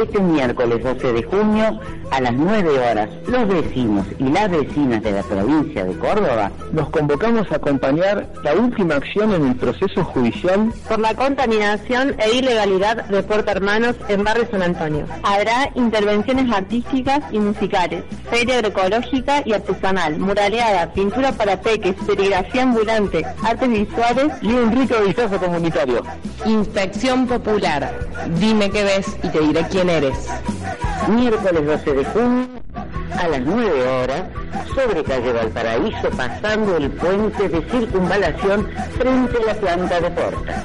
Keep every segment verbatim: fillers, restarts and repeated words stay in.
este miércoles doce de junio a las nueve horas, los vecinos y las vecinas de la provincia de Córdoba nos convocamos a acompañar la última acción en el proceso judicial por la contaminación e ilegalidad de Puerto Hermanos en Barrio San Antonio. Habrá intervenciones artísticas y musicales, feria agroecológica y artesanal, muraleada, pintura para peques, serigrafía ambulante, artes visuales y un rico vistazo comunitario. Inspección popular. Dime qué ves y te diré quién eres. Miércoles doce de junio a las nueve horas, sobre calle Valparaíso, pasando el puente de circunvalación frente a la planta de Porta.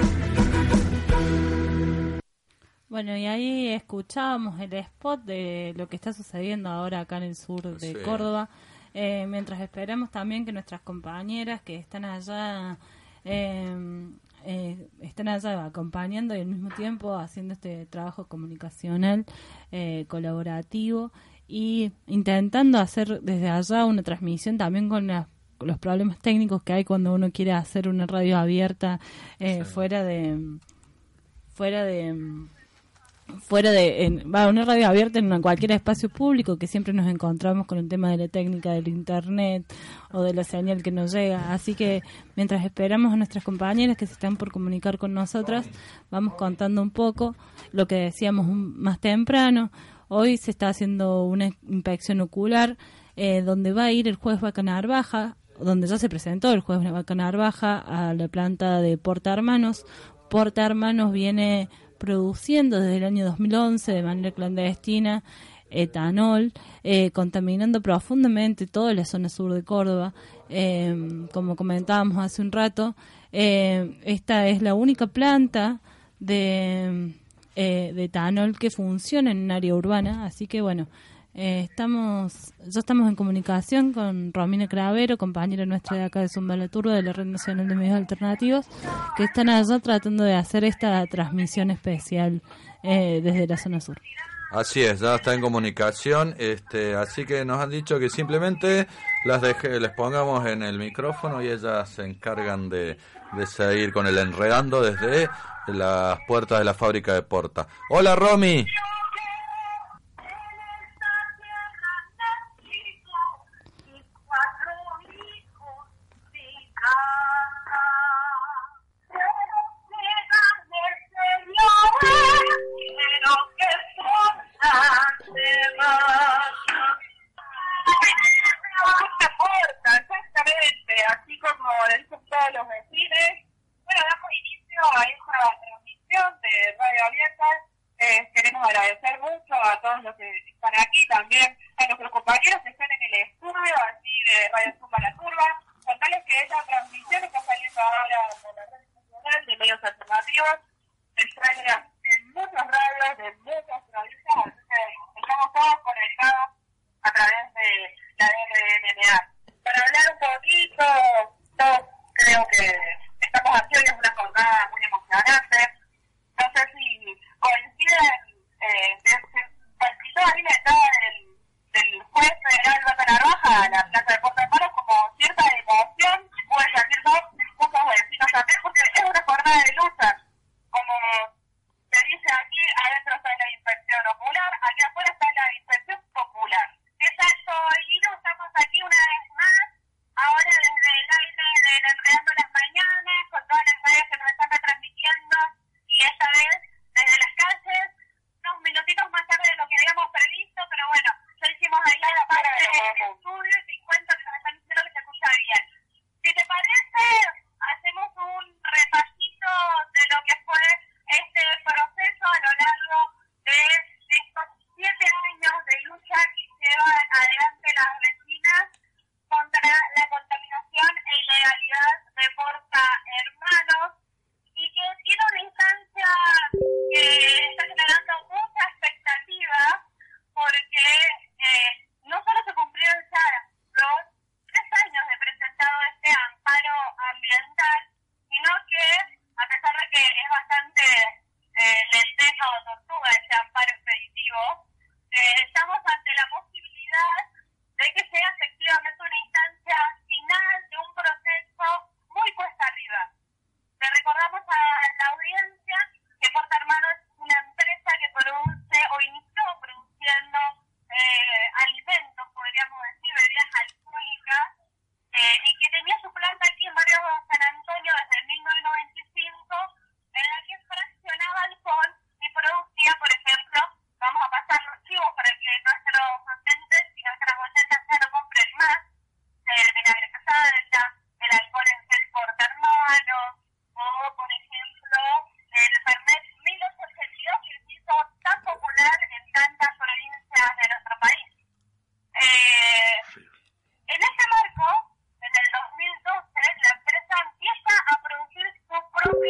Bueno, y ahí escuchábamos el spot de lo que está sucediendo ahora acá en el sur de sí. Córdoba, eh, mientras esperamos también que nuestras compañeras que están allá eh, eh, están allá acompañando y al mismo tiempo haciendo este trabajo comunicacional eh, colaborativo y intentando hacer desde allá una transmisión también con la los problemas técnicos que hay cuando uno quiere hacer una radio abierta eh, sí. fuera de fuera de fuera de en, va, una radio abierta en cualquier espacio público, que siempre nos encontramos con el tema de la técnica del internet o de la señal que nos llega. Así que mientras esperamos a nuestras compañeras que se están por comunicar con nosotras, vamos contando un poco lo que decíamos un, más temprano. Hoy se está haciendo una inspección ocular eh, donde va a ir el juez Vaca Narvaja, donde ya se presentó el juez Vaca Narvaja a la planta de Porta Hermanos. Porta Hermanos viene produciendo desde el año dos mil once de manera clandestina etanol, eh, contaminando profundamente toda la zona sur de Córdoba. Eh, como comentábamos hace un rato, eh, esta es la única planta de, eh, de etanol que funciona en un área urbana, así que bueno, eh, estamos ya estamos en comunicación con Romina Cravero, compañera nuestra de acá de Zumba la Turba de la Red Nacional de Medios Alternativos, que están allá tratando de hacer esta transmisión especial eh, desde la zona sur. Así es, ya está en comunicación, este, así que nos han dicho que simplemente las deje, les pongamos en el micrófono y ellas se encargan de, de seguir con el enredando desde las puertas de la fábrica de Porta. Hola, Romy. Exactamente, así como le dicen todos los vecinos. Bueno, damos inicio a esta transmisión de Radio Abierta. Eh, queremos agradecer mucho a todos los que están aquí, también a nuestros compañeros que están en el estudio así de Radio Zumba la Turba. Contarles que esta transmisión está saliendo ahora por la Red Nacional de Medios Alternativos. Se extrae en muchas radios, de muchas provincias, así que estamos todos conectados a través de la R N M A. Para hablar un poquito, todos creo que estamos haciendo es una jornada muy emocionante. No sé si coinciden, eh, participó ahí la entrada del, del juez federal Vaca Narvaja a la plaza de Porta Hermanos como cierta emoción, puede sentir dos,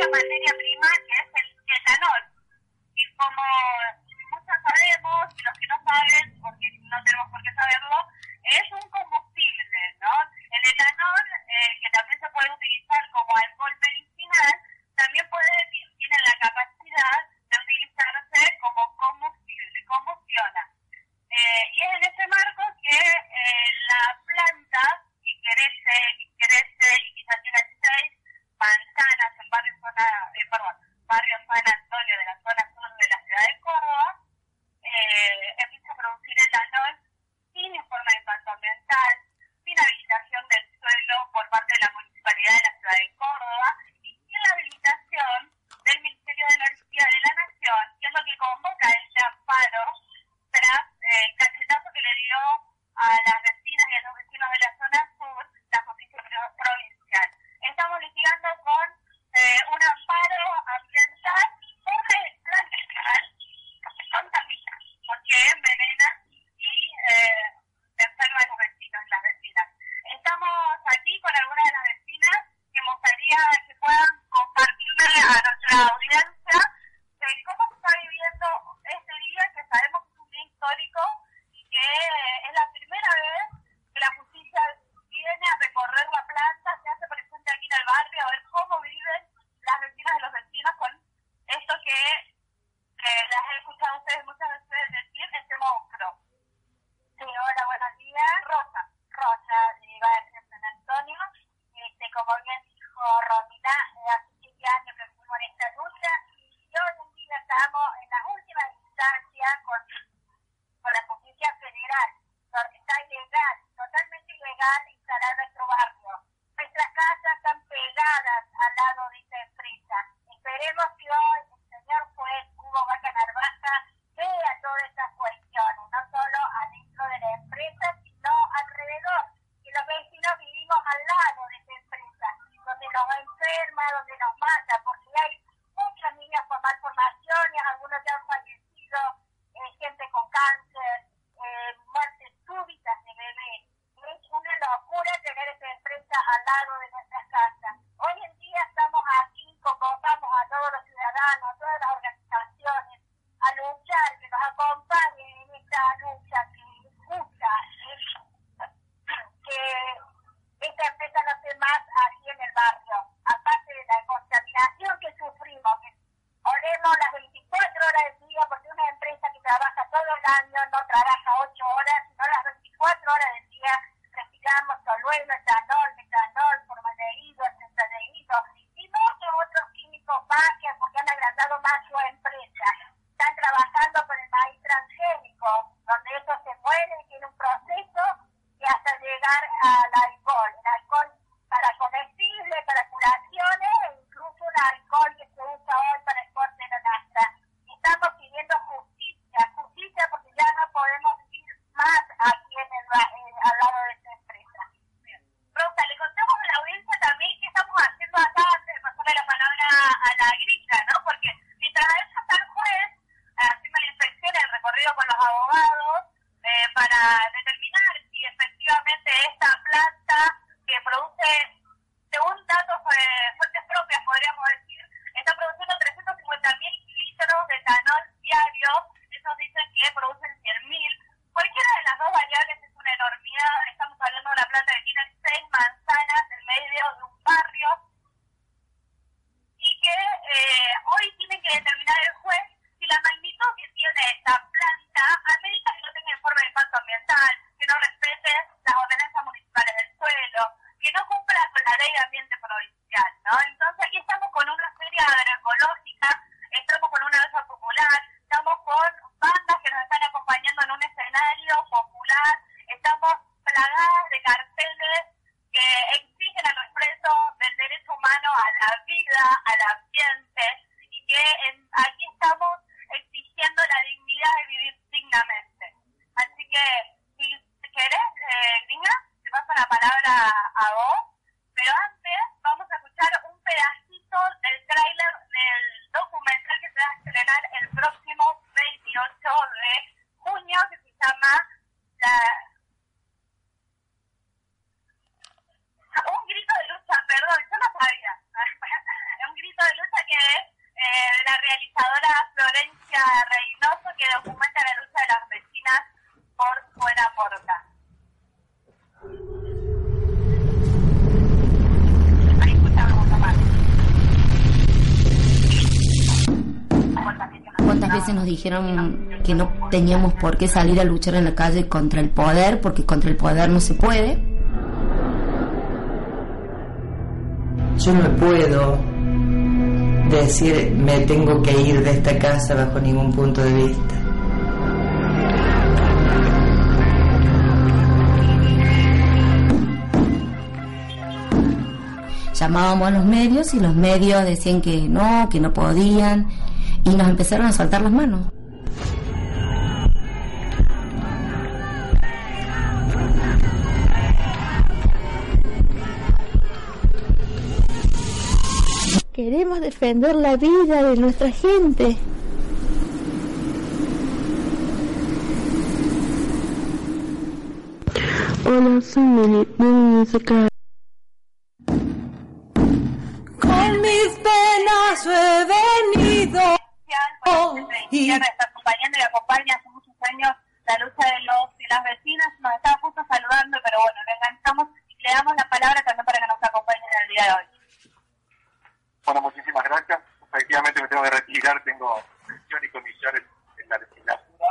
una materia prima que es el etanol. Y como muchos sabemos, y los que no saben, porque no tenemos por qué saberlo, es un combustible, ¿no? El etanol, eh, que también se puede utilizar como alcohol medicinal, también puede, tiene la capacidad de utilizarse como combustible, combustiona. Eh, y es en ese marco que eh, la planta, que crece, y crece, y quizás tiene seis manzanas en barrio, zona, eh, perdón, barrio San Antonio, de la zona sur de la ciudad de Córdoba, eh, empieza a producir etanol sin informe de impacto ambiental, sin habilitación del suelo por parte de la Municipalidad de la Ciudad de Córdoba y sin la habilitación del Ministerio de Energía de la Nación, que es lo que convoca este amparo tras eh, el cachetazo que le dio a las vecinas y a los vecinos de la zona sur la justicia provincial. Estamos litigando con eh, un amparo ambiental sobre el plan nacional que contamina, porque envenena y eh, enferma a los vecinos y las vecinas. Estamos aquí con algunas de las vecinas que me gustaría que puedan compartirle a nuestra audiencia de cómo se está viviendo este día, que sabemos que es un día histórico y que es la primera vez que la justicia viene a recorrer la planta, se hace presente aquí en el barrio, a ver cómo viven las vecinas y los vecinos con esto que, que las he escuchado a ustedes muchas veces decir, este monstruo. Sí, hola, buenos días. Rosa, Rosa, iba a decir San Antonio, este, como bien dijo Romina, eh, hace siete años que fuimos en esta lucha y hoy en día estamos en las últimas instancias con, con la justicia federal, donde está ilegal, totalmente ilegal instalar nuestro barrio. Nuestras casas están pegadas al lado de esta empresa. Esperemos que hoy el señor juez Hugo Vaca Narvaja vea todas estas cuestiones, no solo adentro de la empresa, sino alrededor, que los vecinos vivimos al lado de esta empresa, donde nos enferma, donde nos mata, porque hay muchos niños con malformaciones, algunos ya han fallecido, eh, gente con cáncer, eh, muertes súbitas de bebés. Es una locura tener esta empresa al lado de nuestras casas. Hoy en día estamos aquí, convocamos a todos los ciudadanos, a todas las organizaciones, a luchar, que nos acompañen en esta lucha que es justa, que esta empresa no esté más aquí en el barrio. Aparte de la contaminación que sufrimos, que olemos las veinticuatro horas del día, porque una empresa que trabaja todo el año no trabaja ocho horas, sino las veinticuatro horas del día respiramos tolueno, etanol, metanol, formaldehído, acetaldehído y muchos otros químicos más que porque han agrandado más su empresa. Están trabajando con el maíz transgénico, donde eso se muere y tiene un proceso que hasta llegar al alcohol. El alcohol para comestibles, para curaciones, e incluso un alcohol que se usa hoy para el corte de la nafta. Estamos pidiendo justicia, justicia porque ya no podemos vivir más aquí en el, eh, al lado de esta empresa. Rosa, le contamos a la audiencia también qué estamos haciendo acá antes de pasarle la palabra a la grilla, ¿no? Porque mientras eso está el juez haciendo la inspección, el recorrido con los abogados, eh, para determinar si efectivamente esta planta que produce, según datos eh, fuentes propias, podríamos decir, está produciendo trescientos cincuenta mil litros de etanol diario. Esos dicen que producen cien mil. Cualquiera de las dos variables es una enormidad. Estamos hablando de una planta que tiene seis manzanas en medio de un barrio y que eh, hoy tiene que determinar el juez si la magnitud que tiene esta planta amerita que no tenga informe de impacto ambiental, que no respete las ordenanzas municipales del suelo, que no cumpla con la ley de ambiente provincial, ¿no? Entonces aquí estamos con una feria agroecológica, estamos con una mesa popular, estamos con bandas que nos están acompañando en un escenario popular, estamos plagadas de carteles que exigen al respeto del derecho humano a la vida, al ambiente, y que en, aquí estamos exigiendo la dignidad de vivir dignamente. Así que, si querés, eh, Nina, te paso la palabra a vos, pero antes vamos a escuchar un pedacito del tráiler del documental que se va a estrenar el próximo veintiocho de junio, que se llama la... Un grito de lucha, perdón, yo no sabía. Un grito de lucha compañera Florencia Reynoso, que documenta la lucha de las vecinas por Buena Porta. Ahí escuchamos un poco más. ¿Cuántas veces nos dijeron que no teníamos por qué salir a luchar en la calle contra el poder, porque contra el poder no se puede? Yo no puedo decir me tengo que ir de esta casa bajo ningún punto de vista. Llamábamos a los medios y los medios decían que no, que no podían, y nos empezaron a soltar las manos. Queremos defender la vida de nuestra gente. Hola, soy Mili, de acá. Con mis penas he venido. Oh, y nos está acompañando y acompaña hace muchos años la lucha de los y las vecinas. Nos estaba justo saludando, pero bueno, le enganchamos y le damos la palabra también para que nos acompañe en el día de hoy. Bueno, muchísimas gracias. Efectivamente me tengo que retirar, tengo sesión y comisiones en la legislatura.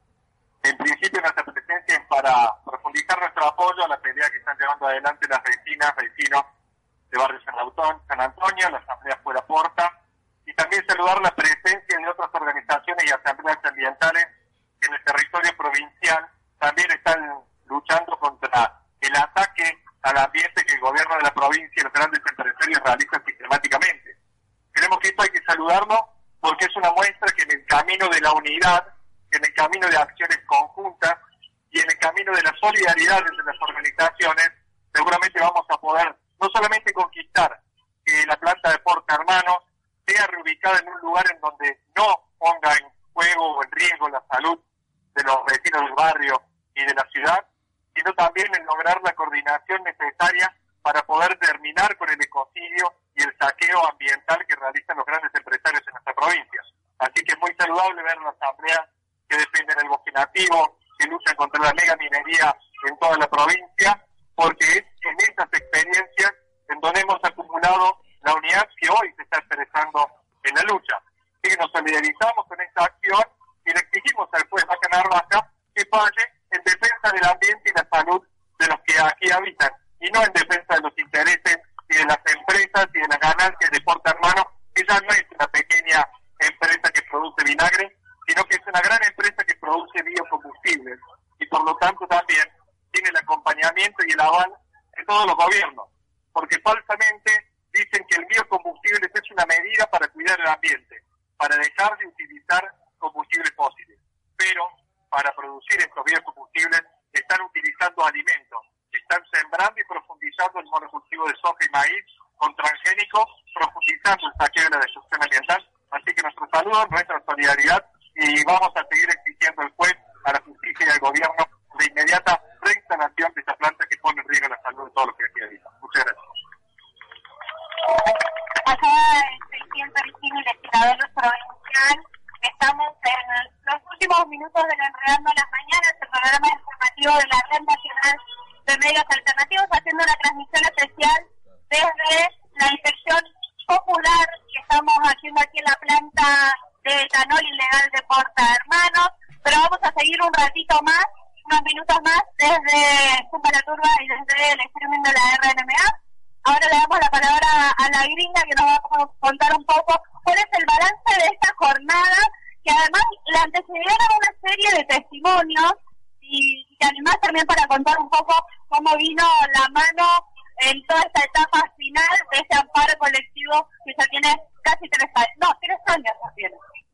En principio nuestra presencia es para profundizar nuestro apoyo a la pelea que están llevando adelante las vecinas, vecinos de Barrio San Antón, San Antonio, la Asamblea Buena Porta, y también saludar la presencia de otras organizaciones y asambleas ambientales que en el territorio provincial también están luchando contra el ataque al ambiente que el gobierno de la provincia y los grandes empresarios realizan sistemáticamente. Creemos que esto hay que saludarlo porque es una muestra que en el camino de la unidad, en el camino de acciones conjuntas y en el camino de la solidaridad entre las organizaciones, seguramente vamos a poder no solamente conquistar que la planta de Porta Hermanos sea reubicada en un lugar en donde no ponga en juego o en riesgo la salud de los vecinos del barrio y de la ciudad, sino también en lograr la coordinación necesaria para poder terminar con el ecocidio y el saqueo ambiental que realizan los grandes empresarios en nuestra provincia. Así que es muy saludable ver una asamblea que defienden el bosque nativo, que luchan contra la mega minería en toda la provincia, porque es en esas experiencias en donde hemos acumulado la unidad que hoy se está expresando en la lucha. Así que nos solidarizamos con esta acción y le exigimos al juez Vaca Narvaja que falle en defensa del ambiente y la salud de los que aquí habitan, y no en defensa de los intereses y de las empresas y de las ganancias de Porta Hermanos, que ya no es una pequeña empresa que produce vinagre, sino que es una gran empresa que produce biocombustibles, y por lo tanto también tiene el acompañamiento y el aval de todos los gobiernos, porque falsamente dicen que el biocombustible es una medida para cuidar el ambiente, para dejar de utilizar combustibles fósiles, pero para producir estos biocombustibles están utilizando alimentos, están sembrando y profundizando el monocultivo de soja y maíz con transgénicos, profundizando el saqueo de la destrucción ambiental. Así que nuestro saludo, nuestra solidaridad, y vamos a seguir exigiendo al juez, a la justicia y al gobierno de inmediata reinstalación de esta planta que pone en riesgo la salud de todos los que aquí habitan. Muchas gracias. Acá estoy siendo el legislador provincial. Estamos en los últimos minutos del Enredando las Mañanas, el programa informativo de la Red Nacional de Medios Alternativos, haciendo una transmisión especial desde la inspección popular que estamos haciendo aquí en la planta de etanol ilegal de Porta Hermanos, pero vamos a seguir un ratito más, unos minutos más, desde Zumba la Turba y desde el streaming de la R N M A. Ahora le damos la palabra a la gringa que nos va a contar un poco cuál es el balance de esta jornada, que además le antecedieron una serie de testimonios, y, y además también para contar un poco cómo vino la mano en toda esta etapa final de este amparo colectivo que ya tiene casi tres años, no, tres años ya tiene.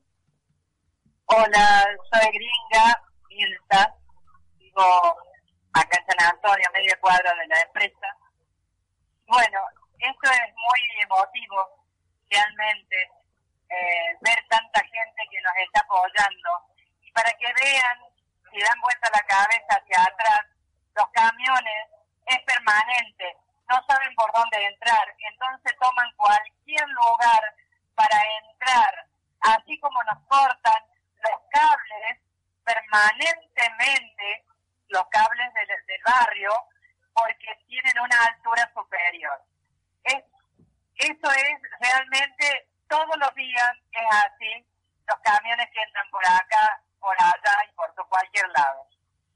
Hola, soy gringa, Mirta, vivo acá en San Antonio, a media cuadra de la empresa. Bueno, esto es muy emotivo, realmente, eh, ver tanta gente que nos está apoyando. Y para que vean, si dan vuelta la cabeza hacia atrás, los camiones es permanente, no saben por dónde entrar, entonces toman cualquier lugar para entrar, así como nos nos cortan los cables permanentemente, los cables del, del barrio, porque tienen una altura superior. Es, eso es realmente, todos los días es así, los camiones que entran por acá, por allá y por cualquier lado.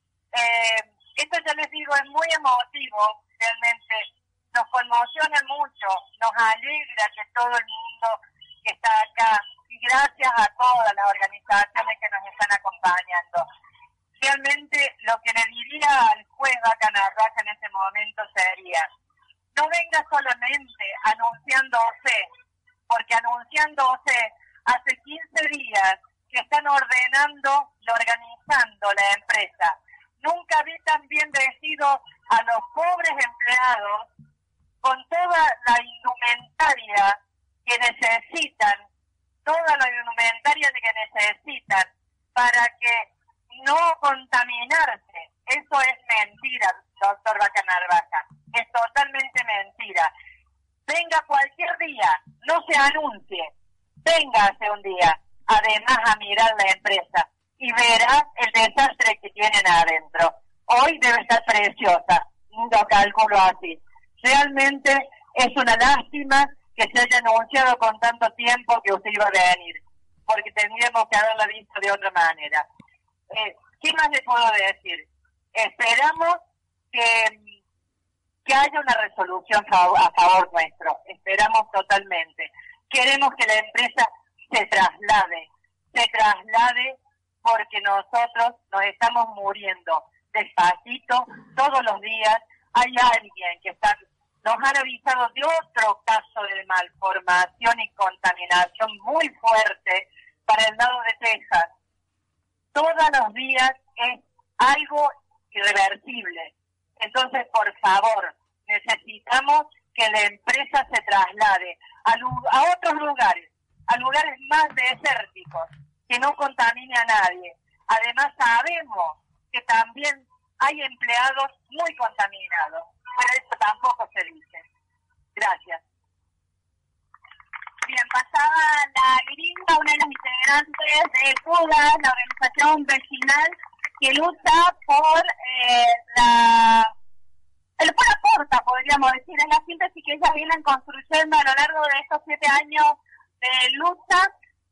Eh, esto ya les digo, es muy emotivo, realmente nos conmociona mucho, nos alegra que todo el mundo que está acá, y gracias a todas las organizaciones que nos están acompañando. Realmente lo que le diría al juez Vaca Narvaja en ese momento sería, no venga solamente anunciándose, porque anunciándose hace quince días que están ordenando y organizando la empresa. Nunca vi tan bien vestidos a los pobres empleados con toda la indumentaria que necesitan, toda la indumentaria que necesitan para que no contaminarse. Eso es mentira, doctor Vaca Narvaja. Es totalmente mentira. Venga cualquier día, no se anuncie. Véngase un día, además a mirar la empresa y verá el desastre que tienen adentro. Hoy debe estar preciosa, lo calculo así. Realmente es una lástima que se haya anunciado con tanto tiempo que usted iba a venir, porque tendríamos que haberla visto de otra manera. Eh, ¿Qué más le puedo decir? Esperamos que, que haya una resolución a favor nuestro. Esperamos totalmente. Queremos que la empresa se traslade, se traslade porque nosotros nos estamos muriendo despacito todos los días. Hay alguien que está, nos han avisado de otro caso de malformación y contaminación muy fuerte para el lado de Texas. Todos los días es algo irreversible. Entonces, por favor, necesitamos que la empresa se traslade a, a otros lugares, a lugares más desérticos, que no contamine a nadie. Además, sabemos que también hay empleados muy contaminados, pero eso tampoco se dice. Gracias. Bien, pasaba la gringa, una de las integrantes de CUDA, la organización vecinal que lucha por eh, la... el por la porta, podríamos decir, es la síntesis que ellas vienen construyendo a lo largo de estos siete años de lucha,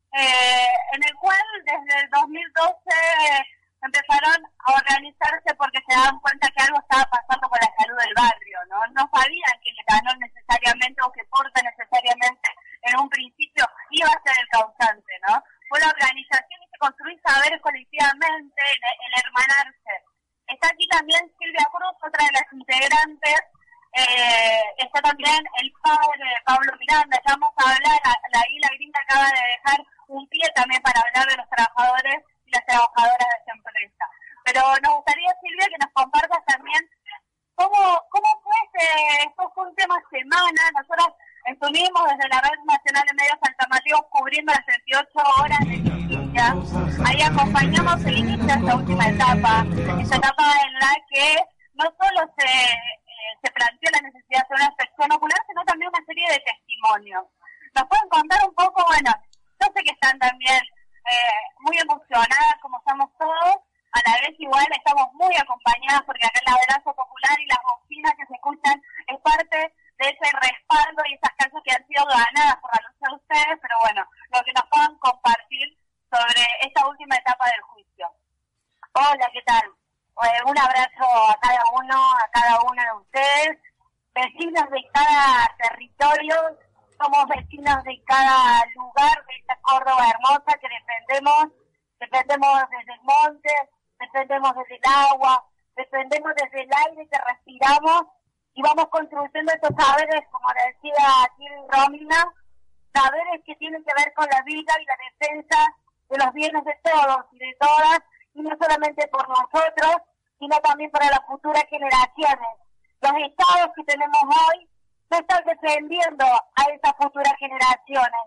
eh, en el cual desde el dos mil doce eh, empezaron a organizarse porque se daban cuenta que algo estaba pasando con la salud del barrio, ¿no? No sabían que el etanol necesariamente o que porta necesariamente en un principio iba a ser el causante, ¿no? Fue la organización y se construir saberes colectivamente, el, el hermanarse. Está aquí también Silvia Cruz, otra de las integrantes, eh, está también el padre de Pablo Miranda. Ya vamos a hablar, la Isla Gringa acaba de dejar un pie también para hablar de los trabajadores y las trabajadoras de esa empresa. Pero nos gustaría, Silvia, que nos compartas también cómo, cómo fue este, estos últimas semanas. Nosotros estuvimos desde la Red Nacional de Medios Alternativos cubriendo las treinta y ocho horas de justicia. Ahí acompañamos el inicio de esta última etapa, esta etapa en la que no solo se, eh, se planteó la necesidad de una inspección ocular, sino también una serie de testimonios. ¿Nos pueden contar un poco? Bueno, yo sé que están también eh, muy emocionadas, como estamos todos, a la vez igual estamos muy acompañadas porque acá el abrazo popular y las bocinas que se escuchan es parte de ese respaldo y esas calles que han sido ganadas por la lucha de ustedes, pero bueno, lo que nos puedan compartir sobre esta última etapa del juicio. Hola, ¿qué tal? Eh, un abrazo a cada uno, a cada una de ustedes, vecinos de cada territorio, somos vecinos de cada lugar de esta Córdoba hermosa que defendemos, defendemos desde el monte, defendemos desde el agua, defendemos desde el aire que respiramos, y vamos construyendo estos saberes, como decía aquí Romina, saberes que tienen que ver con la vida y la defensa de los bienes de todos y de todas, y no solamente por nosotros, sino también para las futuras generaciones. Los estados que tenemos hoy no están defendiendo a esas futuras generaciones.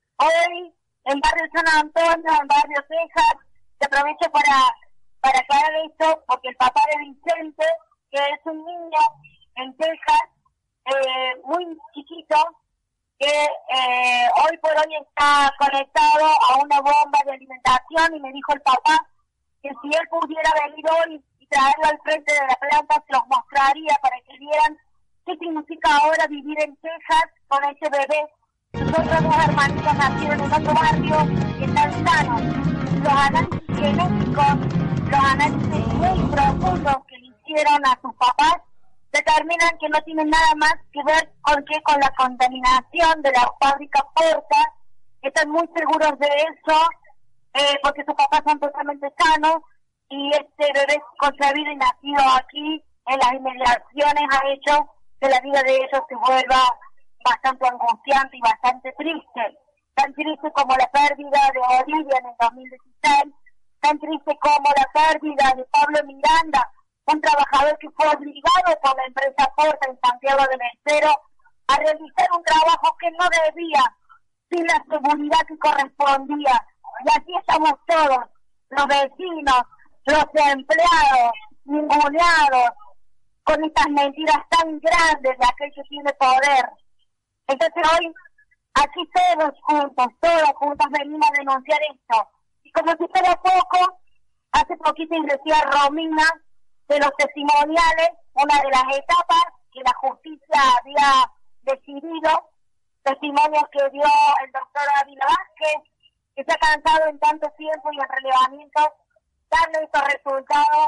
Hoy, en Barrio San Antonio, en Barrio Texas, te aprovecho para, para aclarar esto, porque el papá de Vicente, que es un niño en Texas, eh, muy chiquito, que eh, hoy por hoy está conectado a una bomba de alimentación y me dijo el papá que si él pudiera venir hoy y traerlo al frente de la planta, se los mostraría para que vieran qué significa ahora vivir en Texas con ese bebé. Nosotros dos hermanitos nacieron en otro barrio y están sanos. Los análisis genéticos, los análisis muy profundos que le hicieron a sus papás, determinan que no tienen nada más que ver con que con la contaminación de la fábrica Porta. Están muy seguros de eso, eh, porque sus papás son totalmente sanos, y este bebé concebido y nacido aquí en las inmediaciones ha hecho que la vida de ellos se vuelva bastante angustiante y bastante triste. Tan triste como la pérdida de Olivia en el dos mil dieciséis, tan triste como la pérdida de Pablo Miranda, un trabajador que fue obligado por la empresa Porta en Santiago del Estero a realizar un trabajo que no debía, sin la seguridad que correspondía. Y así estamos todos, los vecinos, los empleados, ninguneados, con estas mentiras tan grandes de aquel que tiene poder. Entonces hoy, aquí todos juntos, todos juntos venimos a denunciar esto. Y como si fuera poco, hace poquito ingresé a Romina de los testimoniales, una de las etapas que la justicia había decidido, testimonios que dio el doctor Ávila Vázquez, que se ha cansado en tanto tiempo y en relevamientos, darle estos resultados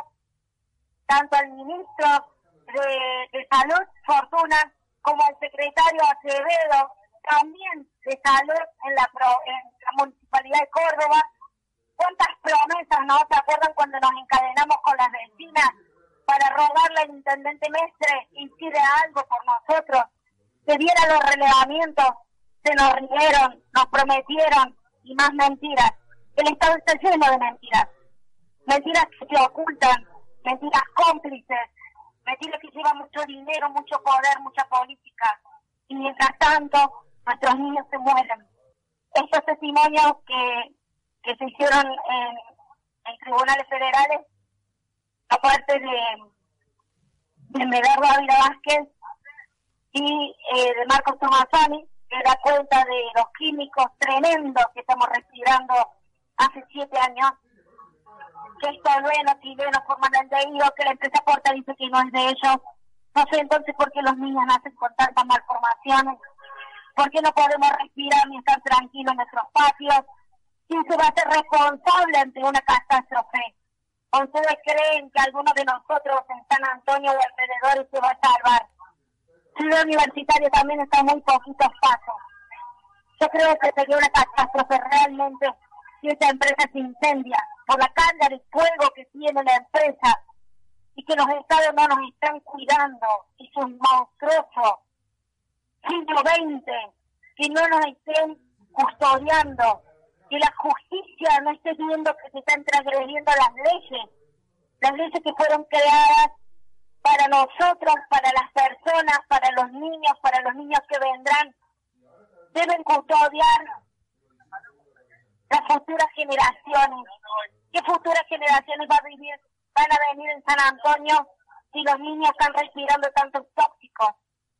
tanto al ministro de, de Salud, Fortuna, como al secretario Acevedo, también de Salud en la, pro, en la Municipalidad de Córdoba. ¿Cuántas promesas, no? ¿Se acuerdan cuando nos encadenamos con las vecinas para rogarle al intendente Mestre hiciera algo por nosotros, que diera los relevamientos? Se nos rieron, nos prometieron, y más mentiras. El Estado está lleno de mentiras. Mentiras que se ocultan, mentiras cómplices, mentiras que llevan mucho dinero, mucho poder, mucha política. Y mientras tanto, nuestros niños se mueren. Estos testimonios que, que se hicieron en, en tribunales federales, aparte de, de Medardo Ávila Vázquez y eh, de Marcos Tomazani, que da cuenta de los químicos tremendos que estamos respirando hace siete años, que estos buenos chilenos forman el debido, que la empresa Porta dice que no es de ellos. No sé entonces por qué los niños nacen con tantas malformaciones, por qué no podemos respirar ni estar tranquilos en nuestros patios. ¿Quién se va a hacer responsable ante una catástrofe? ¿O ustedes creen que alguno de nosotros en San Antonio o alrededor se va a salvar? Ciudad Universitaria también está muy poquitos pasos. Yo creo que sería una catástrofe realmente si esta empresa se incendia por la carga de fuego que tiene la empresa y que los estados no nos están cuidando. Es un monstruoso siglo veinte, que no nos estén custodiando, que la justicia no esté viendo que se están transgrediendo las leyes, las leyes que fueron creadas para nosotros, para las personas, para los niños, para los niños que vendrán. Deben custodiar las futuras generaciones. ¿Qué futuras generaciones va a vivir, van a venir en San Antonio si los niños están respirando tantos tóxicos?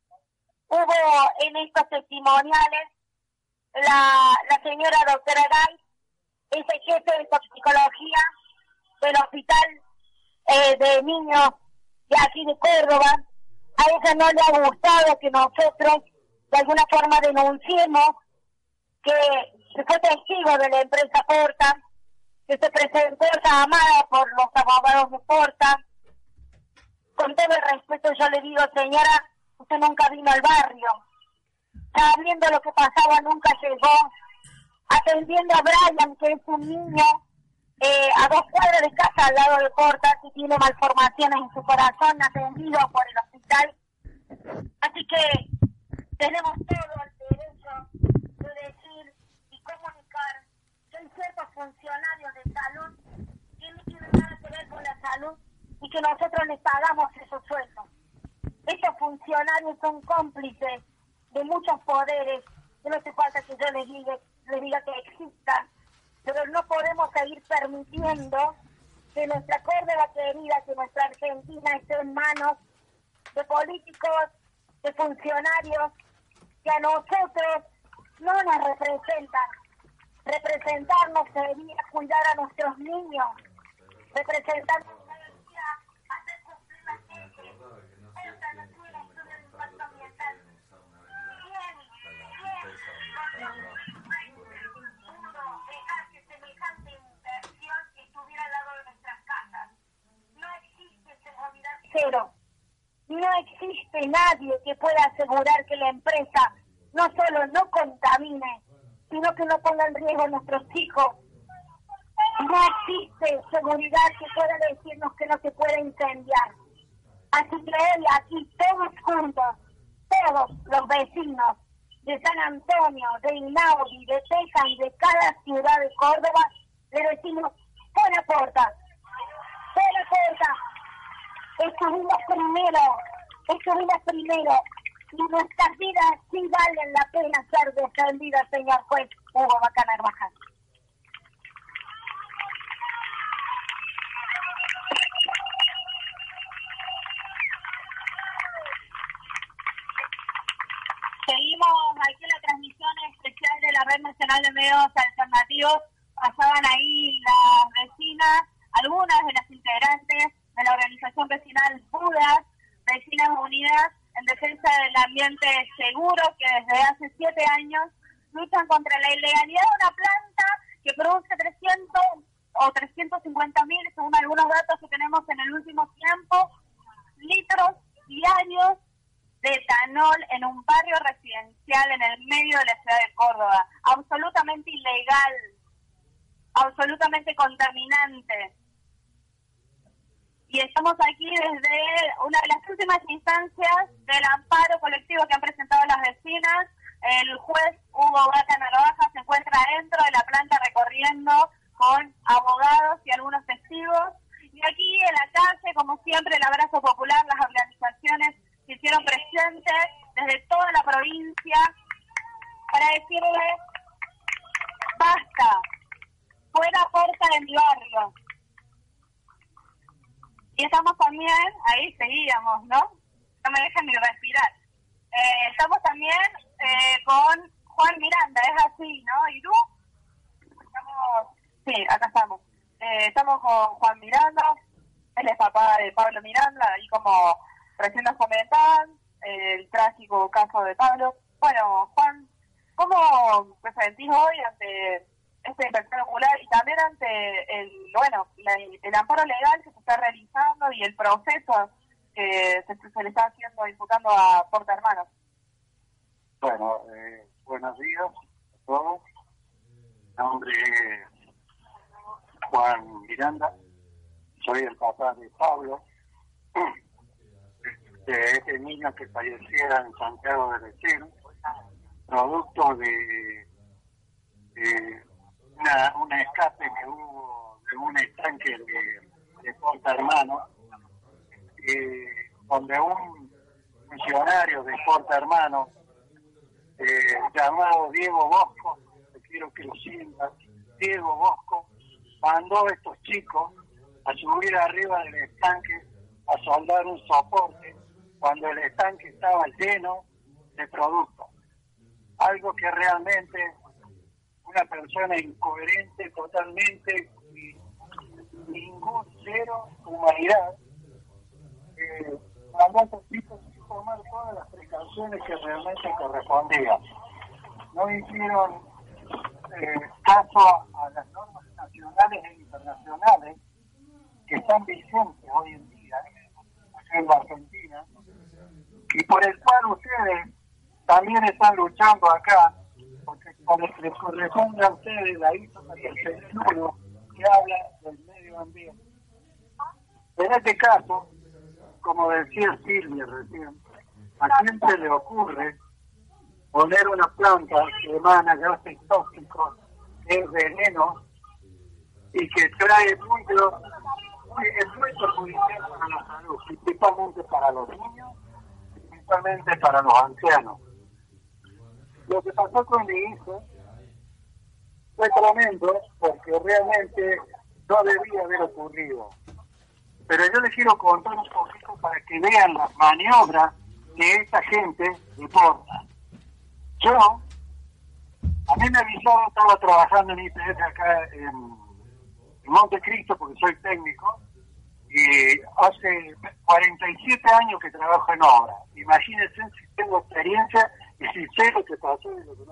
Hubo en estos testimoniales la, la señora doctora Gay, es el jefe de toxicología del hospital eh, de niños de aquí de Córdoba. A ella no le ha gustado que nosotros de alguna forma denunciemos que se fue testigo de la empresa Porta, que se presentó llamada por los abogados de Porta. Con todo el respeto yo le digo, señora, usted nunca vino al barrio, sabiendo lo que pasaba nunca llegó, atendiendo a Brian, que es un niño eh, a dos cuadras de casa al lado de Porta, que tiene malformaciones en su corazón, atendido por el hospital. Así que tenemos todo el derecho de decir y comunicar que hay ciertos funcionarios de salud que no tienen nada que ver con la salud y que nosotros les pagamos esos sueldos. Estos funcionarios son cómplices de muchos poderes, que no hace falta que yo les diga, les diga que existan, pero no podemos seguir permitiendo que nuestra Córdoba querida, que nuestra Argentina esté en manos de políticos, de funcionarios, que a nosotros no nos representan. Representarnos sería cuidar a nuestros niños, representarnos sería hacer cumplir las leyes. Esta no tiene estudio de impacto ambiental. ¿Quién, quién pudo dejar que semejante inversión estuviera al lado de nuestras casas? No existe seguridad cero. No existe nadie que pueda asegurar que la empresa no solo no contamine, sino que no ponga en riesgo a nuestros hijos. No existe seguridad que pueda decirnos que no se puede incendiar. Así que hoy aquí todos juntos, todos los vecinos de San Antonio, de Inaudi, de Tejan y de cada ciudad de Córdoba, le decimos, buena puerta, buena puerta. Estuvimos primero, estuvimos primero, y nuestras vidas sí valen la pena ser defendidas, señor juez Hugo Vaca Narvaja. Seguimos aquí en la transmisión especial de la Red Nacional de Medios Alternativos. Pasaban ahí las vecinas, algunas de las integrantes de la organización vecinal Budas, Vecinas Unidas en Defensa del Ambiente Seguro, que desde hace siete años luchan contra la ilegalidad de una planta que produce trescientos o trescientos cincuenta mil, según algunos datos que tenemos en el último tiempo, litros diarios de etanol en un barrio residencial en el medio de la ciudad de Córdoba. Absolutamente ilegal, absolutamente contaminante. Y estamos aquí desde una de las últimas instancias del amparo colectivo que han presentado las vecinas. El juez Hugo Vaca Narvaja se encuentra dentro de la planta recorriendo con abogados y algunos testigos. Y aquí en la calle, como siempre, el abrazo popular, las organizaciones se hicieron presentes desde toda la provincia para decirle, basta, fuera puerta de mi barrio. Y estamos también, ahí seguíamos, ¿no? No me dejan ni respirar. Eh, estamos también eh, con Juan Miranda, es así, ¿no? ¿Y tú? Estamos, sí, acá estamos. Eh, estamos con Juan Miranda, él es papá de Pablo Miranda, y como recién nos comentaban, eh, el trágico caso de Pablo. Bueno, Juan, ¿cómo te sentís hoy ante esta inspección ocular y también ante el, bueno, la, el amparo legal que se está realizando y el proceso que se, se le está haciendo, imputando a Porta Hermanos? Bueno, eh, buenos días a todos. Mi nombre es Juan Miranda, soy el papá de Pablo, de este niño que falleciera en Santiago del Estero, producto de, de una, un escape que hubo de un estanque de, de Porta Hermanos, eh, donde un funcionario de Porta Hermanos eh, llamado Diego Bosco, que quiero que lo sientan, Diego Bosco, mandó a estos chicos a subir arriba del estanque a soldar un soporte cuando el estanque estaba lleno de productos. Algo que realmente una persona incoherente totalmente y ningún cero humanidad eh, mandó a estos chicos sin tomar todas las precauciones que realmente correspondían. No hicieron eh, caso a las normas nacionales e internacionales que están vigentes hoy en día en la Argentina y por el cual ustedes también están luchando acá, porque como les corresponde a ustedes la I S O setenta y uno que habla del medio ambiente. En este caso, como decía Silvia recién, a quién se le ocurre poner una planta que emana gases tóxicos, que es veneno y que trae mucho, es muy perjudicial para la salud, principalmente para los niños, principalmente para los ancianos. Lo que pasó con mi hijo fue tremendo porque realmente no debía haber ocurrido. Pero yo les quiero contar un poquito para que vean las maniobras que esta gente reporta. Yo mí me avisaron, estaba trabajando en I P F acá en Montecristo, porque soy técnico, y hace cuarenta y siete años que trabajo en obra. Imagínense si tengo experiencia y si sé lo que pasó y lo que no.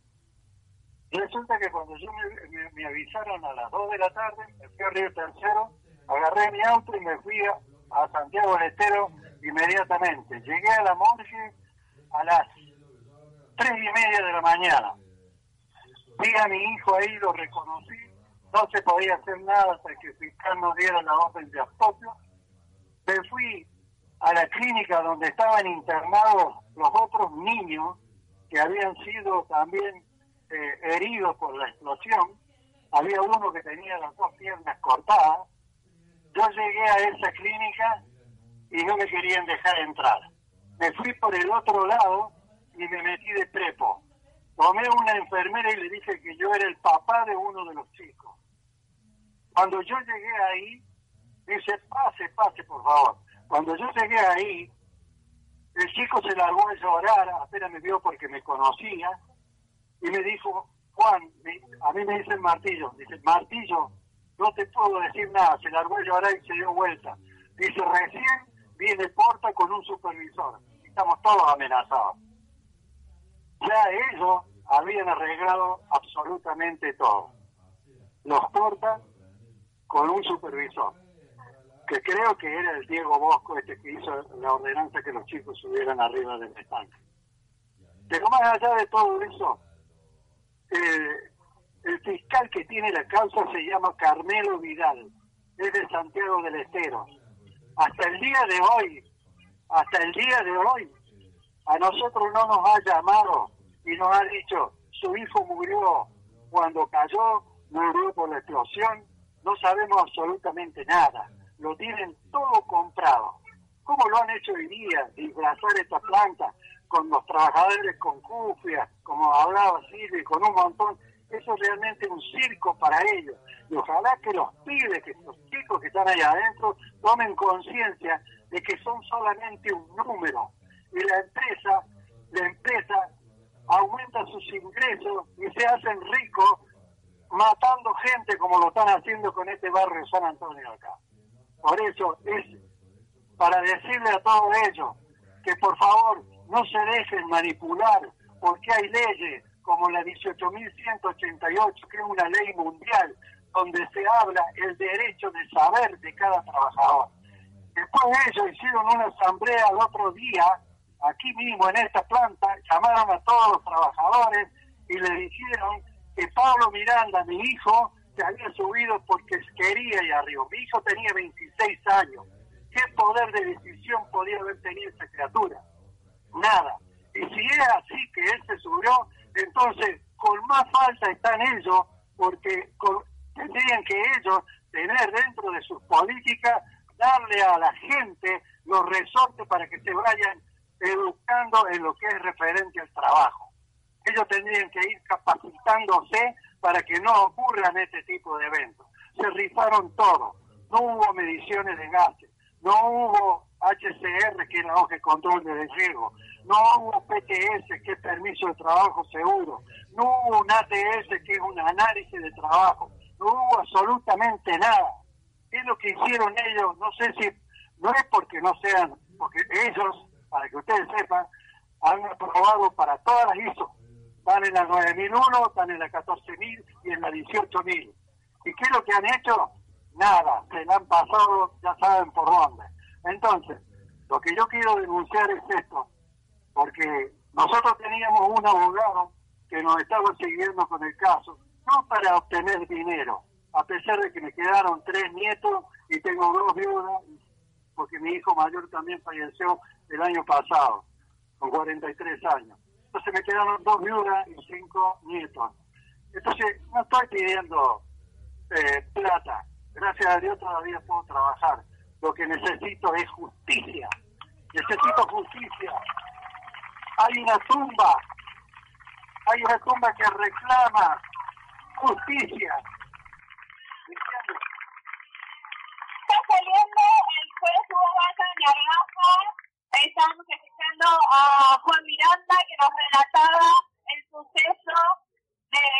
Resulta que cuando yo me, me, me avisaron a las dos de la tarde, me fui a Río Tercero, agarré mi auto y me fui a, a Santiago del Estero inmediatamente. Llegué a la morgue a las tres y media de la mañana. Vi a mi hijo ahí, lo reconocí, no se podía hacer nada hasta que el fiscal nos diera la orden de autopsia. Me fui a la clínica donde estaban internados los otros niños que habían sido también eh, heridos por la explosión. Había uno que tenía las dos piernas cortadas. Yo llegué a esa clínica y no me querían dejar entrar. Me fui por el otro lado y me metí de prepo. Tomé una enfermera y le dije que yo era el papá de uno de los chicos. Cuando yo llegué ahí, dice, pase, pase, por favor. Cuando yo llegué ahí, el chico se largó a llorar, apenas me vio porque me conocía, y me dijo, Juan, me, a mí me dice Martillo, dice, Martillo, no te puedo decir nada, se largó a llorar y se dio vuelta. Dice, recién viene Porta con un supervisor, estamos todos amenazados. Ya ellos habían arreglado absolutamente todo. Los Porta con un supervisor, que creo que era el Diego Bosco, este que hizo la ordenanza que los chicos subieran arriba del estanque. Pero más allá de todo eso, eh, el fiscal que tiene la causa se llama Carmelo Vidal, es de Santiago del Estero. Hasta el día de hoy, hasta el día de hoy, a nosotros no nos ha llamado y nos ha dicho, su hijo murió cuando cayó, murió por la explosión, no sabemos absolutamente nada, lo tienen todo comprado. ¿Cómo lo han hecho hoy día? Disfrazar esta planta con los trabajadores con cufia, como hablaba Silvia, con un montón. Eso es realmente un circo para ellos. Y ojalá que los pibes, que los chicos que están ahí adentro, tomen conciencia de que son solamente un número. Y la empresa, la empresa aumenta sus ingresos y se hacen ricos matando gente como lo están haciendo con este barrio de San Antonio acá. Por eso es para decirle a todos ellos que por favor no se dejen manipular, porque hay leyes como la dieciocho mil ciento ochenta y ocho, que es una ley mundial, donde se habla el derecho de saber de cada trabajador. Después ellos hicieron una asamblea el otro día, aquí mismo en esta planta, llamaron a todos los trabajadores y le dijeron que Pablo Miranda, mi hijo, se había subido porque quería ir arriba. Mi hijo tenía veintiséis años. ¿Qué poder de decisión podía haber tenido esa criatura? Nada. Y si es así que él se subió, entonces con más falta están ellos, porque con, tendrían que ellos tener dentro de sus políticas, darle a la gente los resortes para que se vayan educando en lo que es referente al trabajo. Ellos tendrían que ir capacitándose para que no ocurran este tipo de eventos. Se rifaron todo. No hubo mediciones de gases, no hubo H C R, que es la hoja de control de riesgo, no hubo P T S, que es permiso de trabajo seguro, no hubo un A T S, que es un análisis de trabajo, no hubo absolutamente nada. Es lo que hicieron ellos, no sé si, no es porque no sean, porque ellos, para que ustedes sepan, han aprobado para todas las I S O. Están en la nueve mil uno, están en la catorce mil y en la dieciocho mil. ¿Y qué es lo que han hecho? Nada, se la han pasado, ya saben por dónde. Entonces, lo que yo quiero denunciar es esto, porque nosotros teníamos un abogado que nos estaba siguiendo con el caso, no para obtener dinero, a pesar de que me quedaron tres nietos y tengo dos viudas, porque mi hijo mayor también falleció el año pasado, con cuarenta y tres años. Entonces me quedaron dos viudas y cinco nietos. Entonces no estoy pidiendo eh, plata. Gracias a Dios todavía puedo trabajar. Lo que necesito es justicia. Necesito justicia. Hay una tumba. Hay una tumba que reclama justicia. ¿Entiendes? Está saliendo el juez Hugo Vaca de Naranja. Estamos escuchando a Juan Miranda, que nos relataba el suceso de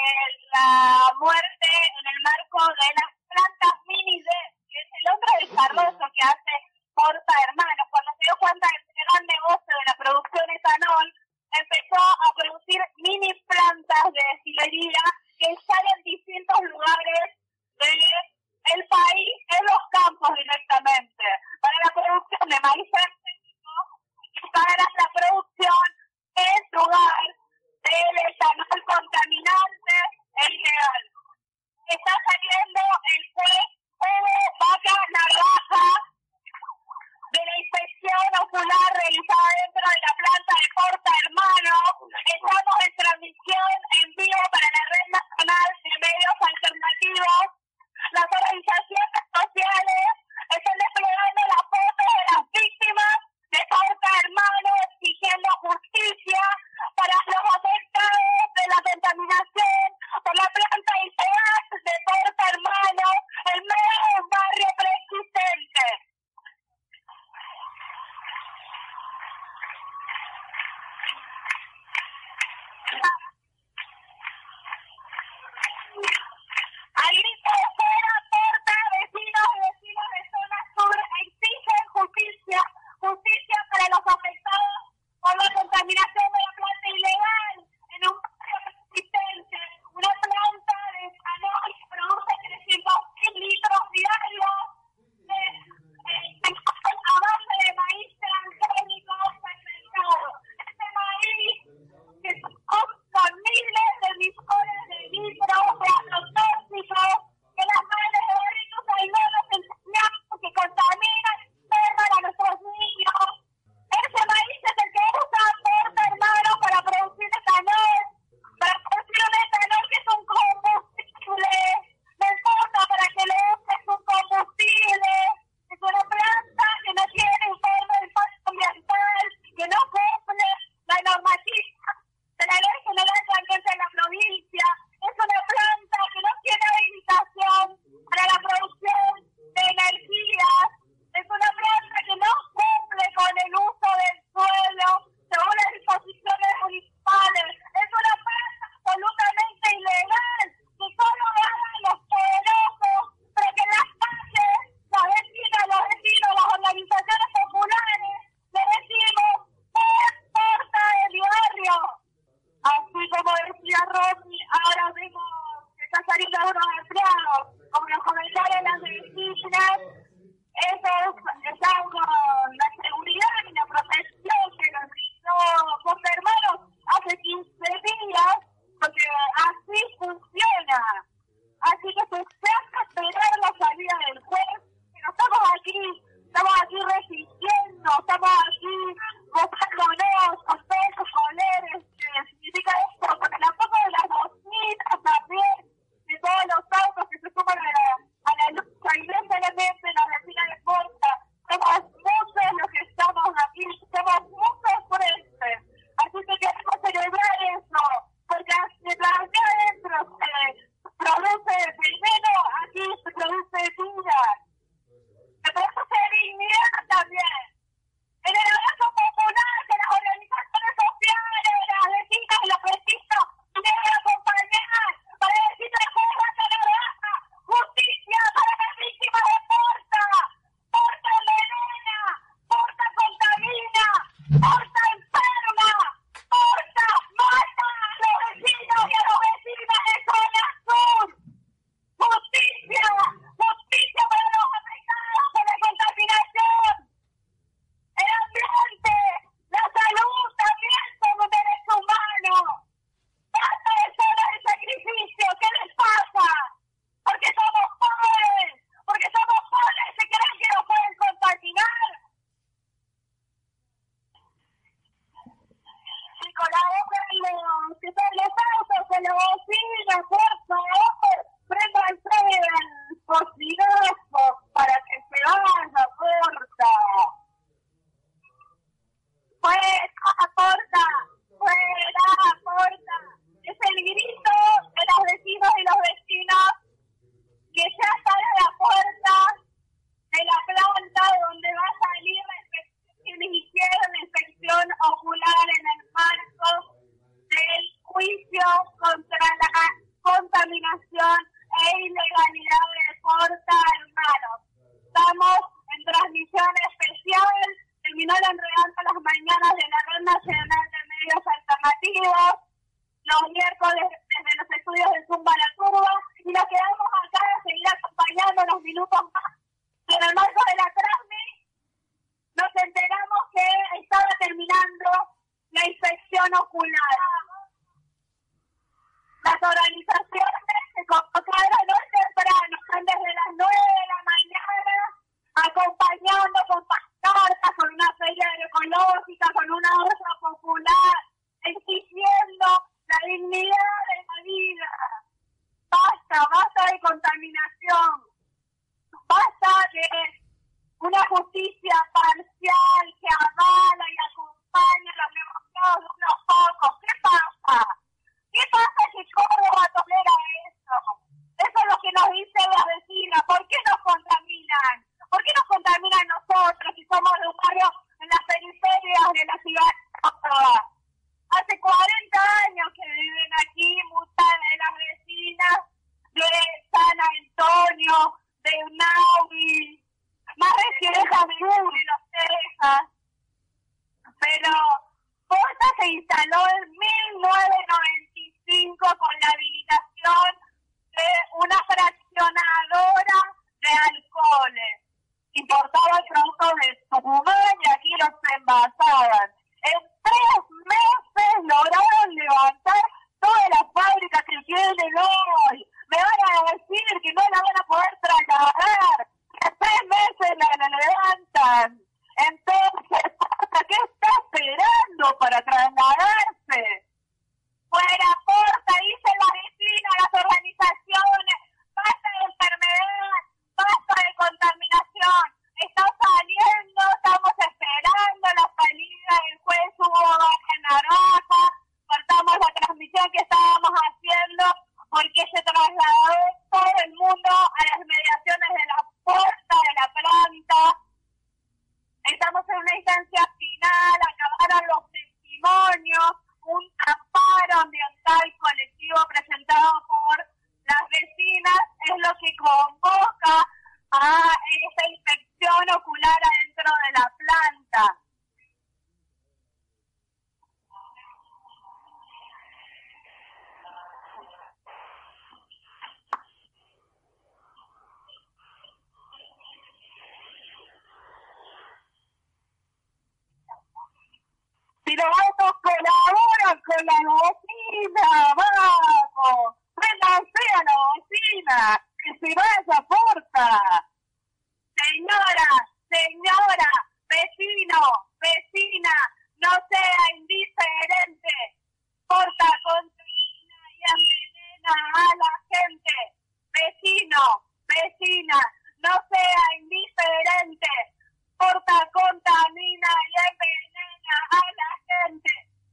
ahora vemos que están saliendo algunos empleados, como los comentarios de las vecinas, eso es algo, la seguridad y la protección que nos brindó Puerta Hermanos hace quince días, porque así funciona. Así que se trata de esperar la salida del juez, pero estamos aquí, estamos aquí resistiendo, estamos aquí buscándonos con todos esos colores, que significa esto, porque la foto de las bocinas también, de todos los autos que se suman a la, a la lucha, y no solamente las vecinas de Porta, somos muchos los que estamos aquí, somos muchos frentes, así que queremos celebrar eso, porque mientras acá adentro se produce veneno, aquí se produce vida, se produce dignidad también. En el abrazo popular de las organizaciones sociales, las vecinas y los vecinos vienen a acompañar para decirle que basta la baja, justicia para las víctimas de Porta, Porta envenena, Porta contamina, Porta enferma, Porta mata a los vecinos y a las vecinas de zona sur. Justicia, justicia para los afectados por la contaminación. El ambiente, la salud también son un derecho humano. Basta de solo el sacrificio, ¿qué les pasa? Porque somos pobres, porque somos pobres, ¿se creen que nos pueden contaminar? Y colaboren los que son los autos, en la bocina, por favor, prendan el bocinazo para que se vaya, Porta. ¡Fuera, Porta! ¡Fuera, Porta! Es el grito de los vecinos y los vecinos que ya está de la puerta de la planta donde va a salir la inspección que les hicieron, la inspección ocular en el marco del juicio contra la contaminación e ilegalidad de Porta Hermanos. Estamos en transmisión especial. Terminó la enredando las mañanas de la Red Nacional de Medios Alternativos, los miércoles desde los estudios de Zumba La Turba, y nos quedamos acá a seguir acompañando unos minutos más. En el marco de la transmi, nos enteramos que estaba terminando la inspección ocular. Las organizaciones se convocaron hoy temprano, están desde las nueve de la mañana acompañando con pancartas, con una feria agroecológica, con una olla popular, exigiendo la dignidad de la vida. Basta, basta de contaminación, basta de una justicia parcial que avala y acompaña los negociados de unos pocos. ¿Qué pasa? ¿Qué pasa que Córdoba tolera eso? Eso es lo que nos dicen las vecinas. ¿Por qué nos contaminan? ¿Por qué nos contaminan nosotros si somos de un barrio en las periferias de la ciudad de Córdoba? Hace cuarenta años que viven aquí muchas de las vecinas de San Antonio, de Naui, más recientes de Los Tejas. Pero Porta se instaló en mil novecientos noventa y cinco con la habilitación de una fraccionadora de alcoholes. Importaba productos de Tucumán y aquí los envasaban. En tres meses lograron levantar todas las fábricas que tienen hoy. Me van a decir que no la van a poder trasladar. En tres meses la, la levantan. Entonces, ¿qué está esperando para trasladarse? Fuera Porta, dicen las vecinas, las organizaciones, basta de enfermedad, basta de contaminación, está saliendo, estamos esperando la salida del juez Hugo Vázquez Narvaja, cortamos la transmisión que estábamos haciendo porque se trasladó todo el mundo a las mediaciones de la puerta de la planta. Estamos en una instancia final, acabaron los testimonios, un amparo ambiental colectivo presentado por las vecinas es lo que convoca a esa inspección ocular adentro de la planta. a la bocina, vamos, préndanse a la bocina, que se vaya Porta. Señora, señora, vecino, vecina, no sea indiferente, Porta contamina y envenena a la gente. Vecino, vecina, no sea indiferente, Porta contamina y envenena a la gente.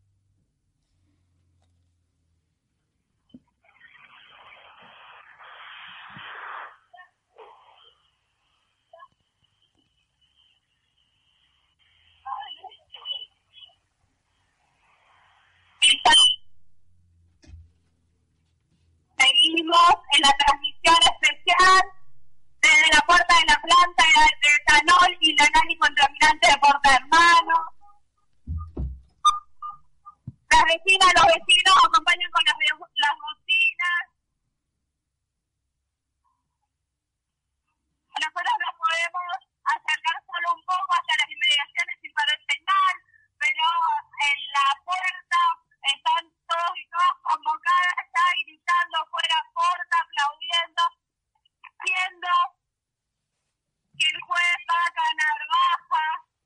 Seguimos en la transmisión especial desde la puerta de la planta de etanol ilegal y contaminante de Porta Hermanos. Las vecinas, los vecinos acompañan con las, las bocinas. Nosotros nos podemos acercar solo un poco hacia las inmediaciones sin parar señal, pero en la puerta están todos y todas convocadas, ya gritando fuera Porta, aplaudiendo, diciendo que el juez Vaca Narvaja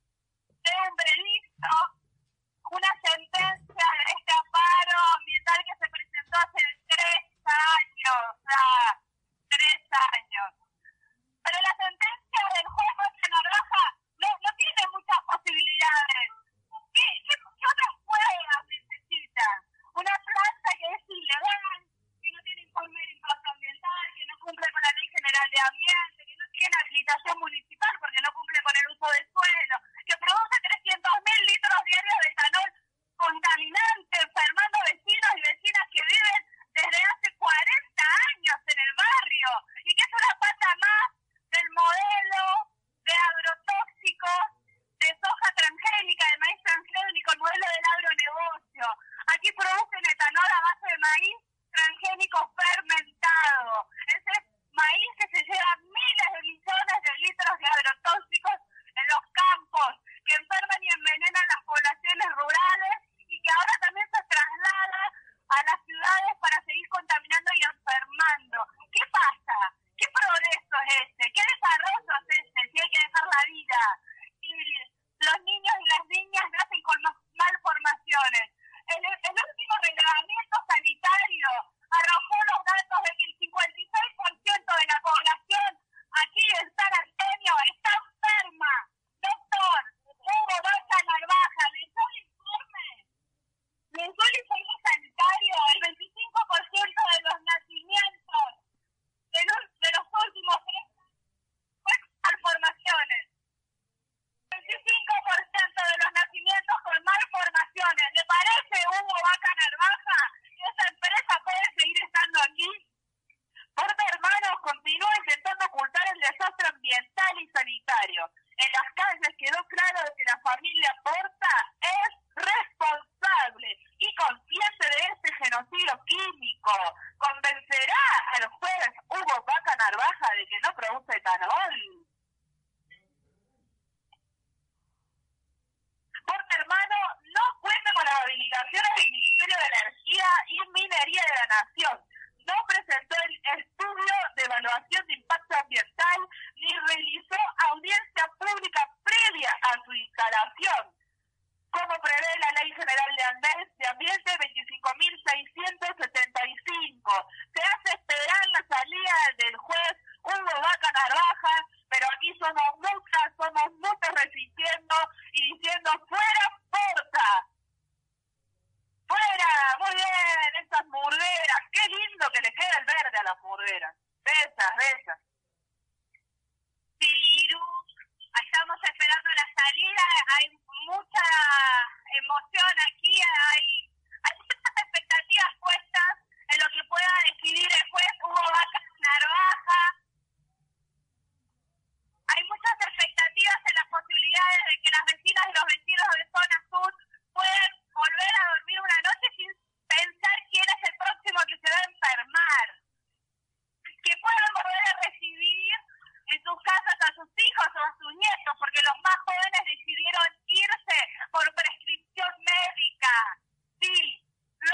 dé un veredicto, una sentencia de este amparo ambiental que se presentó hace tres años, o sea, tres años. Pero la sentencia del juez Vaca Narvaja no, no tiene muchas posibilidades. ¿Qué, qué, qué otras pruebas necesitan? Una planta que es ilegal, que no tiene informe de impacto ambiental, que no cumple con la Ley General de Ambiente, que no tiene habilitación municipal porque no cumple con el uso del suelo, que produce trescientos mil litros diarios de etanol contaminante, enfermando vecinos y vecinas que viven desde hace cuarenta años en el barrio, y que es una pata más del modelo de agrotóxicos, de soja transgénica, de maíz transgénico, el modelo del agronegocio. Aquí producen etanol a base de maíz transgénico fermentado. Ese maíz que se lleva miles de millones de litros de agrotóxicos en los campos, que enferman y envenenan las poblaciones rurales y que ahora también se traslada a las ciudades para seguir contaminando y enfermando. ¿Qué pasa? ¿Qué progreso es este? ¿Qué desarrollo es este? Si hay que dejar la vida. Y los niños y las niñas nacen con malformaciones. El, el último relevamiento sanitario arrojó los datos de que el cincuenta y seis por ciento de la población aquí en San Antonio está enferma. Doctor Hugo Vaca Narvaja, ¿leyó el informe? ¿Leyó el informe sanitario? El veinticinco por ciento de los nacimientos de los, de los últimos tres fue malformaciones. veinticinco por ciento de los nacimientos con malformaciones. ¿Le parece, Hugo Vaca Narvaja, que esa empresa puede seguir estando aquí? Porta Hermanos continúa intentando ocultar el desastre ambiental y sanitario. En las calles quedó claro de que la familia Porta es responsable y consciente de este genocidio químico. ¿Convencerá al juez Hugo Vaca Narvaja de que no produce etanol? Porta Hermano no cuenta con las habilitaciones del Ministerio de Energía y Minería de la Nación. No presentó el estudio de evaluación de impacto ambiental ni realizó audiencia pública previa a su instalación, como prevé la Ley General de Ambiente veinticinco mil seiscientos setenta y cinco. Se hace esperar la salida del juez Hugo Vaca Narvaja, pero aquí somos muchas, somos muchos resistiendo y diciendo ¡fuera Porta! ¡Fuera! Muy bien, esas murgueras. Qué lindo que le queda el verde a las murgueras. Besas, besas. Tiru, estamos esperando la salida. Hay mucha emoción aquí. Hay, hay muchas expectativas puestas en lo que pueda decidir el juez Hugo Vaca Narvaja. Hay muchas expectativas en las posibilidades de que las vecinas y los vecinos de Zona Sur puedan volver a dormir una noche sin pensar quién es el próximo que se va a enfermar. Que puedan volver a recibir en sus casas a sus hijos o a sus nietos, porque los más jóvenes decidieron irse por prescripción médica. Sí,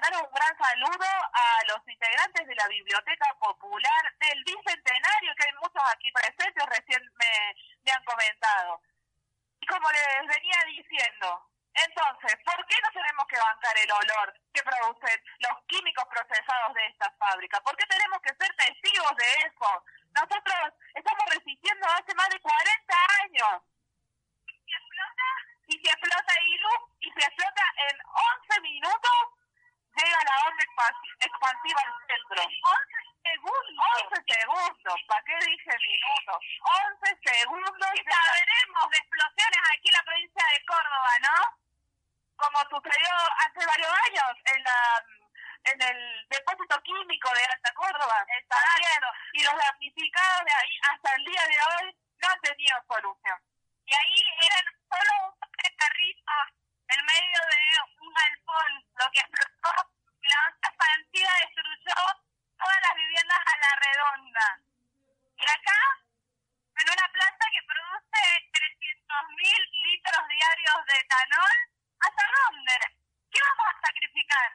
mandar un gran saludo a los integrantes de la Biblioteca Popular del Bicentenario, que hay muchos aquí presentes, recién me, me han comentado. Y como les venía diciendo, entonces, ¿por qué no tenemos que bancar el olor que producen los químicos procesados de estas fábricas? ¿Por qué tenemos que ser testigos de eso? Nosotros estamos resistiendo hace más de cuarenta años. Y explota, y si explota Ilu, y si explota en once minutos, llega la onda expansiva al centro. once segundos. once segundos. ¿Para qué dije minutos? once segundos. Y sabremos de explosiones aquí en la provincia de Córdoba, ¿no? Como sucedió hace varios años en la en el depósito químico de Alta Córdoba. Está viendo. Y los damnificados de ahí hasta el día de hoy no han tenido solución. Y ahí eran solo un par de carritos en medio de un galpón, lo que explotó, y la onda expansiva destruyó todas las viviendas a la redonda. Y acá, en una planta que produce trescientos mil litros diarios de etanol, ¿hasta dónde? ¿Qué vamos a sacrificar?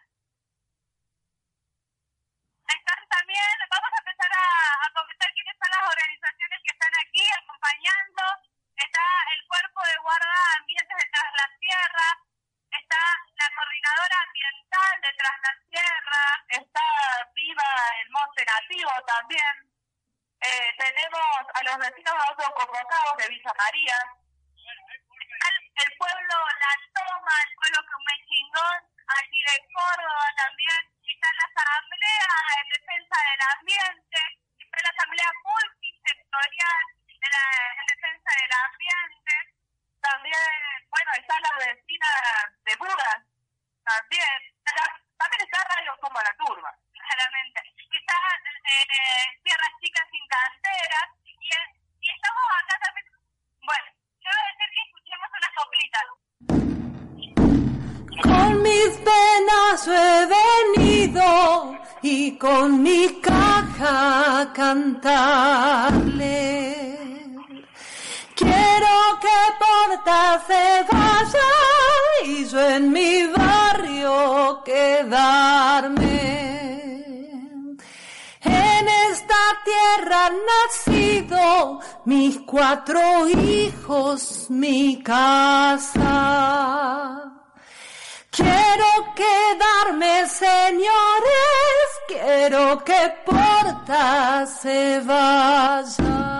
Están también, vamos a empezar a, a comentar quiénes son las organizaciones que están aquí acompañando. Está el Cuerpo de Guarda Ambientes de Tras la Sierra, está la Coordinadora Ambiental de Tras la Sierra, está Viva el Monte Nativo también. Eh, tenemos a los vecinos autoconvocados de Villa María. El, el pueblo La Toma, el pueblo Chingón, aquí de Córdoba también. Está la Asamblea en Defensa del Ambiente, está la Asamblea Multisectorial de la, en Defensa del Ambiente. También, bueno, están las vecinas de Bugas, también. También está Radio Como la Turba, claramente. Está eh, Tierras Chicas Sin Canteras, y, y estamos acá también. Bueno, yo voy a decir que escuchemos unas coplitas. Con mis penas yo he venido y con mi caja cantarle. Quiero que Porta se vaya y yo en mi barrio quedarme. En esta tierra han nacido mis cuatro hijos, mi casa. Quiero quedarme, señores, quiero que Porta se vaya.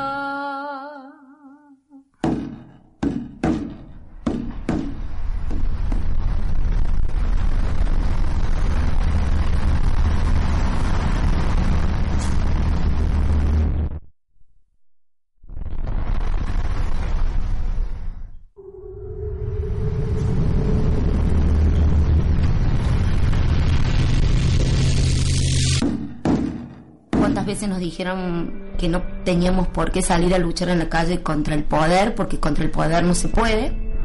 ¿Cuántas veces nos dijeron que no teníamos por qué salir a luchar en la calle contra el poder, porque contra el poder no se puede?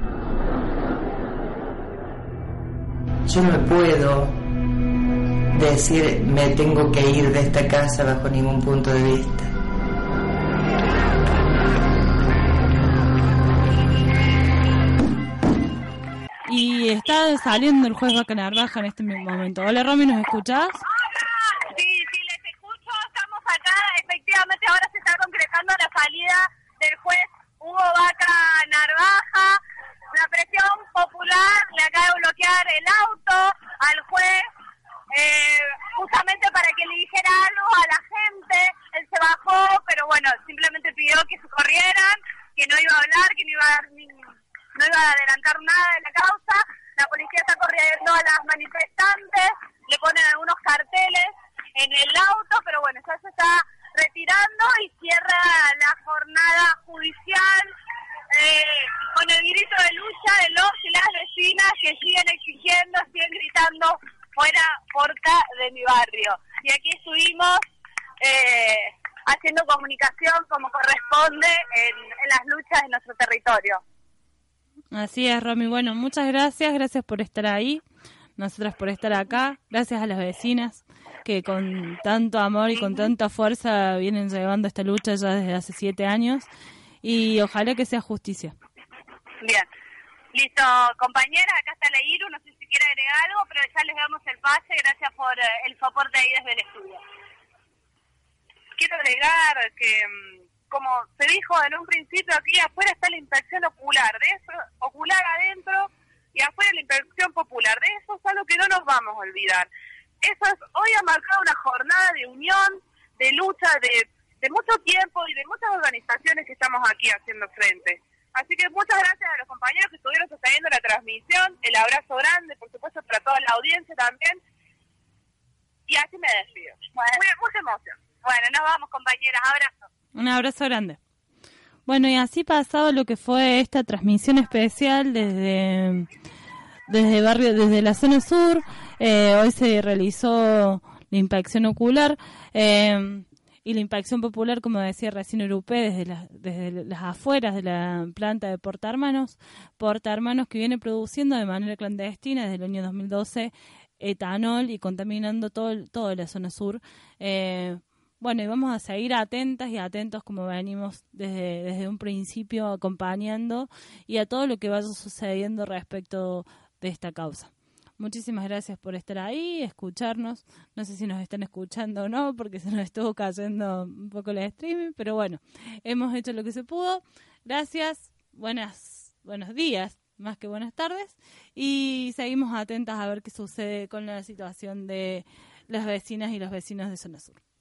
Yo no puedo decir me tengo que ir de esta casa bajo ningún punto de vista. Y está saliendo el juez Vaca Narvaja en este mismo momento. Hola, Romy, ¿nos escuchás? Efectivamente, ahora se está concretando la salida del juez Hugo Vaca Narvaja. La presión popular le acaba de bloquear el auto al juez, eh, justamente para que le dijera algo a la gente. Él se bajó, pero bueno, simplemente pidió que se corrieran, que no iba a hablar, que no iba a, dar ni, no iba a adelantar nada de la causa. La policía está corriendo a las manifestantes, le ponen algunos carteles en el auto, pero bueno, ya se está retirando y cierra la jornada judicial eh, con el grito de lucha de los y las vecinas que siguen exigiendo, siguen gritando fuera Porta de mi barrio. Y aquí estuvimos eh, haciendo comunicación como corresponde en, en las luchas de nuestro territorio. Así es, Romy. Bueno, muchas gracias, gracias por estar ahí, nosotras por estar acá, gracias a las vecinas que con tanto amor y con tanta fuerza vienen llevando esta lucha ya desde hace siete años y ojalá que sea justicia. Bien, listo, compañera, acá está la Iru, no sé si quiere agregar algo, pero ya les damos el pase. Gracias por eh, el soporte ahí desde el estudio. Quiero agregar que, como se dijo en un principio, aquí afuera está la inspección ocular, de eso, ocular adentro y afuera la inspección popular. De eso es algo que no nos vamos a olvidar. Eso es, hoy ha marcado una jornada de unión, de lucha, de, de mucho tiempo y de muchas organizaciones que estamos aquí haciendo frente. Así que muchas gracias a los compañeros que estuvieron sosteniendo la transmisión, el abrazo grande, por supuesto, para toda la audiencia también. Y así me despido. Bueno, muy, mucha emoción. Bueno, nos vamos, compañeras. Abrazo. Un abrazo grande. Bueno, y así pasado lo que fue esta transmisión especial desde desde barrio, desde la zona sur. Eh, hoy se realizó la inspección ocular eh, y la inspección popular, como decía recién Urupé, desde, la, desde las afueras de la planta de Porta Hermanos. Porta Hermanos que viene produciendo de manera clandestina desde el año dos mil doce etanol y contaminando todo toda la zona sur. Eh, Bueno, y vamos a seguir atentas y atentos como venimos desde, desde un principio acompañando y a todo lo que vaya sucediendo respecto de esta causa. Muchísimas gracias por estar ahí, escucharnos. No sé si nos están escuchando o no, porque se nos estuvo cayendo un poco el streaming, pero bueno, hemos hecho lo que se pudo. Gracias, buenas, buenos días, más que buenas tardes, y seguimos atentas a ver qué sucede con la situación de las vecinas y los vecinos de Zona Sur.